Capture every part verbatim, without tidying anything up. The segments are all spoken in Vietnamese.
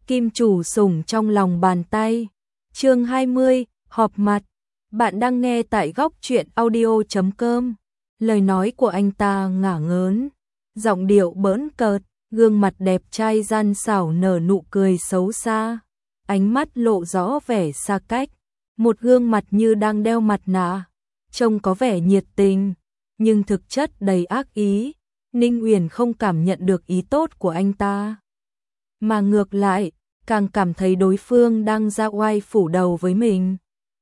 Kim chủ sủng trong lòng bàn tay. Chương hai mươi, họp mặt. Bạn đang nghe tại góc truyện audio chấm com. Lời nói của anh ta ngả ngớn, giọng điệu bỡn cợt, gương mặt đẹp trai gian xảo nở nụ cười xấu xa, ánh mắt lộ rõ vẻ xa cách, một gương mặt như đang đeo mặt nạ, trông có vẻ nhiệt tình, nhưng thực chất đầy ác ý. Ninh Uyển không cảm nhận được ý tốt của anh ta, mà ngược lại, càng cảm thấy đối phương đang ra oai phủ đầu với mình.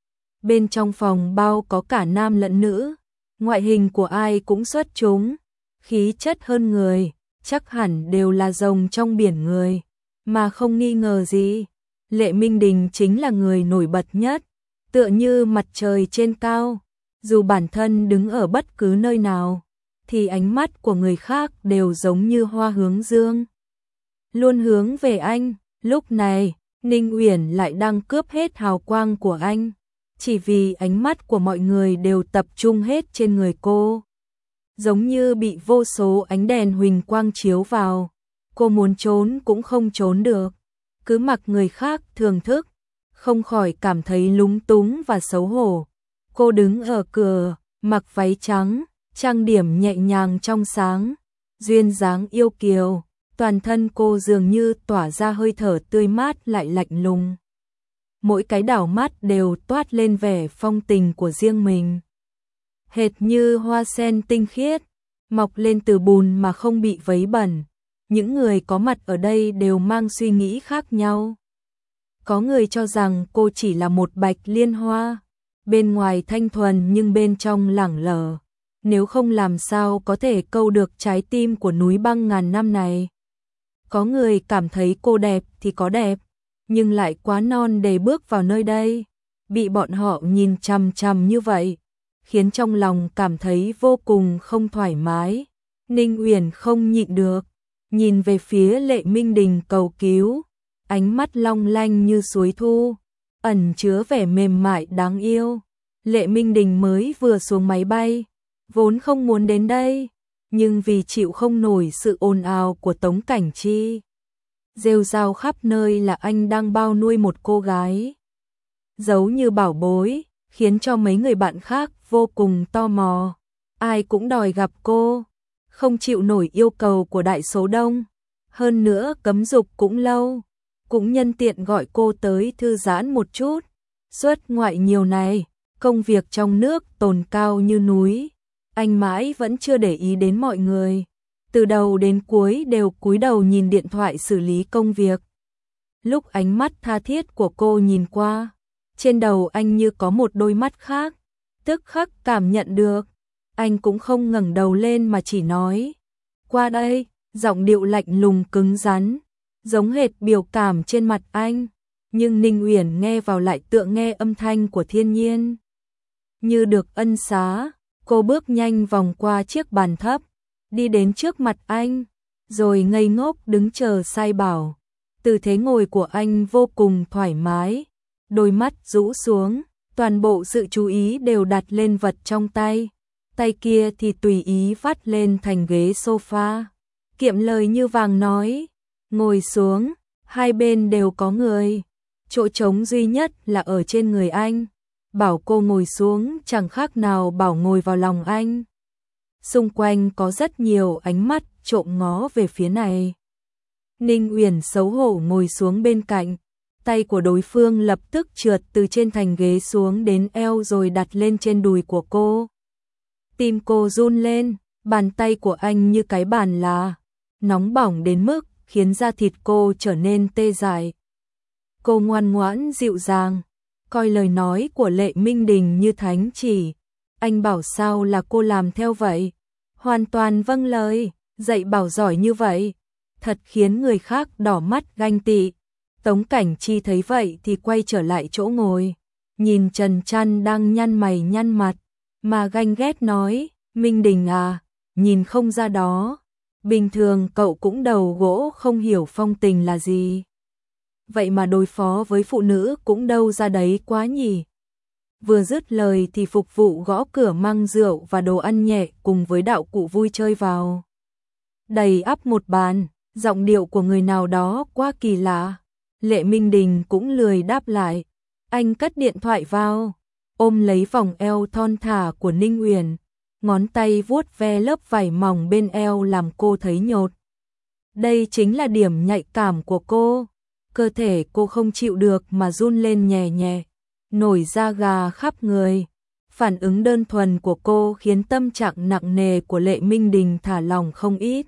Bên trong phòng bao có cả nam lẫn nữ, ngoại hình của ai cũng xuất chúng, khí chất hơn người, chắc hẳn đều là rồng trong biển người, mà không nghi ngờ gì. Lệ Minh Đình chính là người nổi bật nhất, tựa như mặt trời trên cao, dù bản thân đứng ở bất cứ nơi nào, thì ánh mắt của người khác đều giống như hoa hướng dương, luôn hướng về anh. Lúc này, Ninh Uyển lại đang cướp hết hào quang của anh, chỉ vì ánh mắt của mọi người đều tập trung hết trên người cô. Giống như bị vô số ánh đèn huỳnh quang chiếu vào, cô muốn trốn cũng không trốn được, cứ mặc người khác thưởng thức, không khỏi cảm thấy lúng túng và xấu hổ. Cô đứng ở cửa, mặc váy trắng, trang điểm nhẹ nhàng trong sáng, duyên dáng yêu kiều, toàn thân cô dường như tỏa ra hơi thở tươi mát lại lạnh lùng. Mỗi cái đảo mắt đều toát lên vẻ phong tình của riêng mình, hệt như hoa sen tinh khiết, mọc lên từ bùn mà không bị vấy bẩn. Những người có mặt ở đây đều mang suy nghĩ khác nhau. Có người cho rằng cô chỉ là một bạch liên hoa, bên ngoài thanh thuần nhưng bên trong lẳng lờ, nếu không làm sao có thể câu được trái tim của núi băng ngàn năm này. Có người cảm thấy cô đẹp thì có đẹp, nhưng lại quá non để bước vào nơi đây. Bị bọn họ nhìn chằm chằm như vậy, khiến trong lòng cảm thấy vô cùng không thoải mái. Ninh Uyển không nhịn được, nhìn về phía Lệ Minh Đình cầu cứu, ánh mắt long lanh như suối thu, ẩn chứa vẻ mềm mại đáng yêu. Lệ Minh Đình mới vừa xuống máy bay, vốn không muốn đến đây, nhưng vì chịu không nổi sự ồn ào của Tống Cảnh Chi, rêu rao khắp nơi là anh đang bao nuôi một cô gái, giấu như bảo bối, khiến cho mấy người bạn khác vô cùng tò mò, ai cũng đòi gặp cô, không chịu nổi yêu cầu của đại số đông, hơn nữa cấm dục cũng lâu, cũng nhân tiện gọi cô tới thư giãn một chút. Xuất ngoại nhiều này, công việc trong nước tồn cao như núi, anh mãi vẫn chưa để ý đến mọi người, từ đầu đến cuối đều cúi đầu nhìn điện thoại xử lý công việc. Lúc ánh mắt tha thiết của cô nhìn qua, trên đầu anh như có một đôi mắt khác, tức khắc cảm nhận được. Anh cũng không ngẩng đầu lên mà chỉ nói, qua đây, giọng điệu lạnh lùng cứng rắn, giống hệt biểu cảm trên mặt anh, nhưng Ninh Uyển nghe vào lại tựa nghe âm thanh của thiên nhiên. Như được ân xá, cô bước nhanh vòng qua chiếc bàn thấp, đi đến trước mặt anh, rồi ngây ngốc đứng chờ sai bảo. Tư thế ngồi của anh vô cùng thoải mái, đôi mắt rũ xuống, toàn bộ sự chú ý đều đặt lên vật trong tay, tay kia thì tùy ý vắt lên thành ghế sofa. Kiệm lời như vàng nói, ngồi xuống, hai bên đều có người, chỗ trống duy nhất là ở trên người anh. Bảo cô ngồi xuống chẳng khác nào bảo ngồi vào lòng anh. Xung quanh có rất nhiều ánh mắt trộm ngó về phía này. Ninh Uyển xấu hổ ngồi xuống bên cạnh, tay của đối phương lập tức trượt từ trên thành ghế xuống đến eo rồi đặt lên trên đùi của cô. Tim cô run lên, bàn tay của anh như cái bàn là nóng bỏng đến mức khiến da thịt cô trở nên tê dại. Cô ngoan ngoãn dịu dàng, coi lời nói của Lệ Minh Đình như thánh chỉ, anh bảo sao là cô làm theo vậy, hoàn toàn vâng lời, dạy bảo giỏi như vậy, thật khiến người khác đỏ mắt ganh tị. Tống Cảnh Chi thấy vậy thì quay trở lại chỗ ngồi, nhìn Trần Trăn đang nhăn mày nhăn mặt, mà ganh ghét nói, Minh Đình à, nhìn không ra đó, bình thường cậu cũng đầu gỗ không hiểu phong tình là gì. Vậy mà đối phó với phụ nữ cũng đâu ra đấy quá nhỉ. Vừa dứt lời thì phục vụ gõ cửa mang rượu và đồ ăn nhẹ cùng với đạo cụ vui chơi vào. Đầy ắp một bàn, giọng điệu của người nào đó quá kỳ lạ, Lệ Minh Đình cũng lười đáp lại. Anh cất điện thoại vào, ôm lấy vòng eo thon thả của Ninh Uyển, ngón tay vuốt ve lớp vải mỏng bên eo làm cô thấy nhột. Đây chính là điểm nhạy cảm của cô. Cơ thể cô không chịu được mà run lên nhẹ nhẹ, nổi da gà khắp người. Phản ứng đơn thuần của cô khiến tâm trạng nặng nề của Lệ Minh Đình thả lỏng không ít.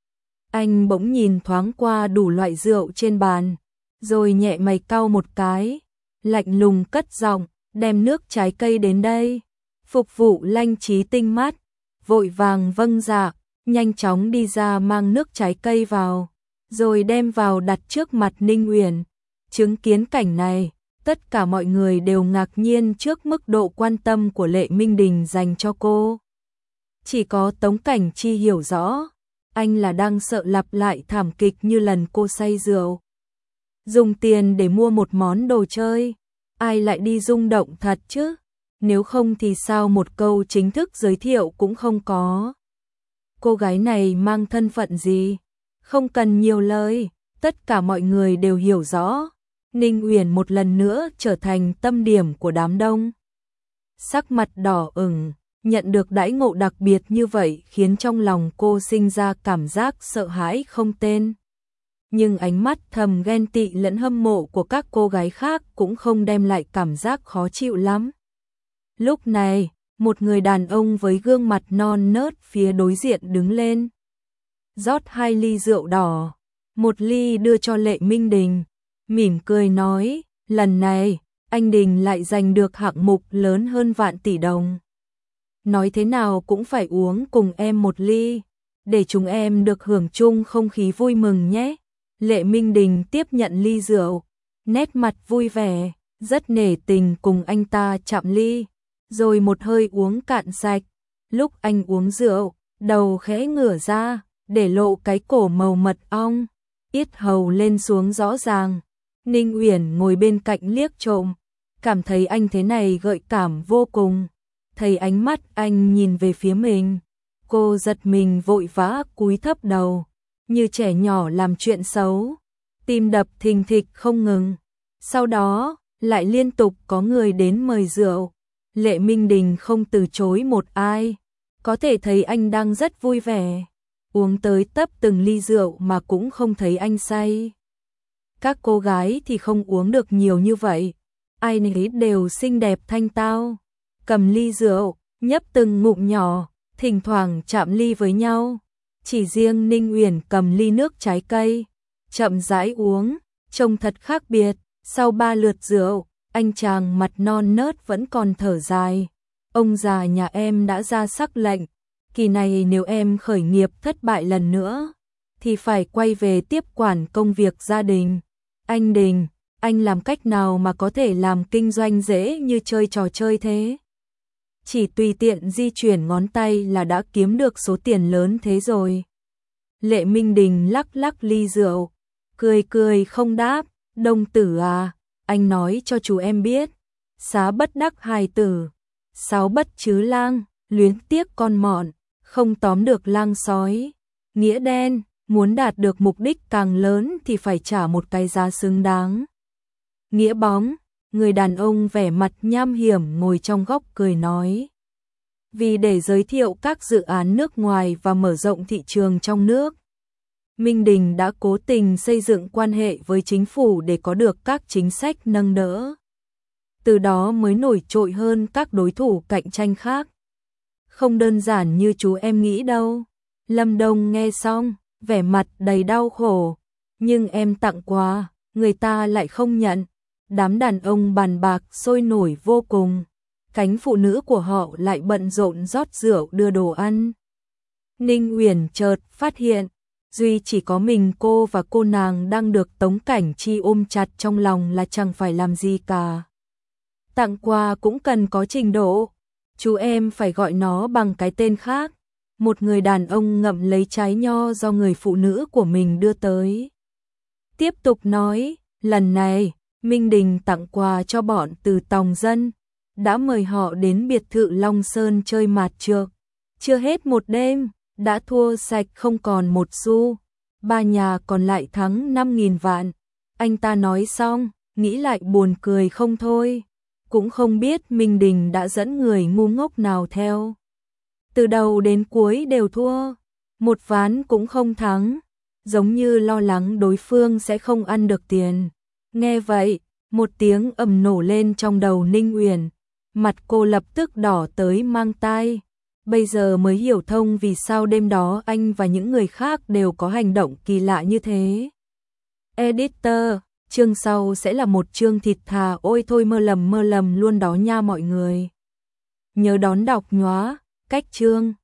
Anh bỗng nhìn thoáng qua đủ loại rượu trên bàn, rồi nhẹ mày cau một cái, lạnh lùng cất giọng, đem nước trái cây đến đây. Phục vụ Lanh Trí tinh mắt, vội vàng vâng dạ, nhanh chóng đi ra mang nước trái cây vào, rồi đem vào đặt trước mặt Ninh Uyển. Chứng kiến cảnh này, tất cả mọi người đều ngạc nhiên trước mức độ quan tâm của Lệ Minh Đình dành cho cô. Chỉ có Tống Cảnh Chi hiểu rõ, anh là đang sợ lặp lại thảm kịch như lần cô say rượu. Dùng tiền để mua một món đồ chơi, ai lại đi rung động thật chứ? Nếu không thì sao một câu chính thức giới thiệu cũng không có. Cô gái này mang thân phận gì? Không cần nhiều lời, tất cả mọi người đều hiểu rõ. Ninh Uyển một lần nữa trở thành tâm điểm của đám đông. Sắc mặt đỏ ửng, nhận được đãi ngộ đặc biệt như vậy khiến trong lòng cô sinh ra cảm giác sợ hãi không tên. Nhưng ánh mắt thầm ghen tị lẫn hâm mộ của các cô gái khác cũng không đem lại cảm giác khó chịu lắm. Lúc này, một người đàn ông với gương mặt non nớt phía đối diện đứng lên, rót hai ly rượu đỏ, một ly đưa cho Lệ Minh Đình, mỉm cười nói, lần này, anh Đình lại giành được hạng mục lớn hơn vạn tỷ đồng. Nói thế nào cũng phải uống cùng em một ly, để chúng em được hưởng chung không khí vui mừng nhé. Lệ Minh Đình tiếp nhận ly rượu, nét mặt vui vẻ, rất nể tình cùng anh ta chạm ly, rồi một hơi uống cạn sạch. Lúc anh uống rượu, đầu khẽ ngửa ra, để lộ cái cổ màu mật ong, yết hầu lên xuống rõ ràng. Ninh Uyển ngồi bên cạnh liếc trộm, cảm thấy anh thế này gợi cảm vô cùng. Thấy ánh mắt anh nhìn về phía mình, cô giật mình vội vã cúi thấp đầu, như trẻ nhỏ làm chuyện xấu, tim đập thình thịch không ngừng. Sau đó, lại liên tục có người đến mời rượu. Lệ Minh Đình không từ chối một ai, có thể thấy anh đang rất vui vẻ, uống tới tấp từng ly rượu mà cũng không thấy anh say. Các cô gái thì không uống được nhiều như vậy, ai nấy đều xinh đẹp thanh tao, cầm ly rượu, nhấp từng ngụm nhỏ, thỉnh thoảng chạm ly với nhau. Chỉ riêng Ninh Uyển cầm ly nước trái cây, chậm rãi uống, trông thật khác biệt. Sau ba lượt rượu, anh chàng mặt non nớt vẫn còn thở dài. Ông già nhà em đã ra sắc lệnh, kỳ này nếu em khởi nghiệp thất bại lần nữa, thì phải quay về tiếp quản công việc gia đình. Anh Đình, anh làm cách nào mà có thể làm kinh doanh dễ như chơi trò chơi thế? Chỉ tùy tiện di chuyển ngón tay là đã kiếm được số tiền lớn thế rồi. Lệ Minh Đình lắc lắc ly rượu, cười cười không đáp. Đông tử à, anh nói cho chú em biết, xá bất đắc hài tử, sáu bất chứ lang, luyến tiếc con mọn, không tóm được lang sói. Nghĩa đen, muốn đạt được mục đích càng lớn thì phải trả một cái giá xứng đáng. Nghĩa bóng, người đàn ông vẻ mặt nham hiểm ngồi trong góc cười nói. Vì để giới thiệu các dự án nước ngoài và mở rộng thị trường trong nước, Minh Đình đã cố tình xây dựng quan hệ với chính phủ để có được các chính sách nâng đỡ. Từ đó mới nổi trội hơn các đối thủ cạnh tranh khác. Không đơn giản như chú em nghĩ đâu. Lâm Đông nghe xong, vẻ mặt đầy đau khổ. Nhưng em tặng quà, người ta lại không nhận. Đám đàn ông bàn bạc sôi nổi vô cùng. Cánh phụ nữ của họ lại bận rộn rót rượu đưa đồ ăn. Ninh Uyển chợt phát hiện, duy chỉ có mình cô và cô nàng đang được Tống Cảnh Chi ôm chặt trong lòng là chẳng phải làm gì cả. Tặng quà cũng cần có trình độ. Chú em phải gọi nó bằng cái tên khác. Một người đàn ông ngậm lấy trái nho do người phụ nữ của mình đưa tới. Tiếp tục nói, lần này, Minh Đình tặng quà cho bọn Từ Tòng Dân, đã mời họ đến biệt thự Long Sơn chơi mạt trược. Chưa hết một đêm, đã thua sạch không còn một xu. Ba nhà còn lại thắng năm nghìn vạn. Anh ta nói xong, nghĩ lại buồn cười không thôi. Cũng không biết Minh Đình đã dẫn người ngu ngốc nào theo. Từ đầu đến cuối đều thua, một ván cũng không thắng, giống như lo lắng đối phương sẽ không ăn được tiền. Nghe vậy, một tiếng ầm nổ lên trong đầu Ninh Uyển, mặt cô lập tức đỏ tới mang tai. Bây giờ mới hiểu thông vì sao đêm đó anh và những người khác đều có hành động kỳ lạ như thế. Editor, chương sau sẽ là một chương thịt thà, ôi thôi mơ lầm mơ lầm luôn đó nha mọi người. Nhớ đón đọc nhóa, cách chương.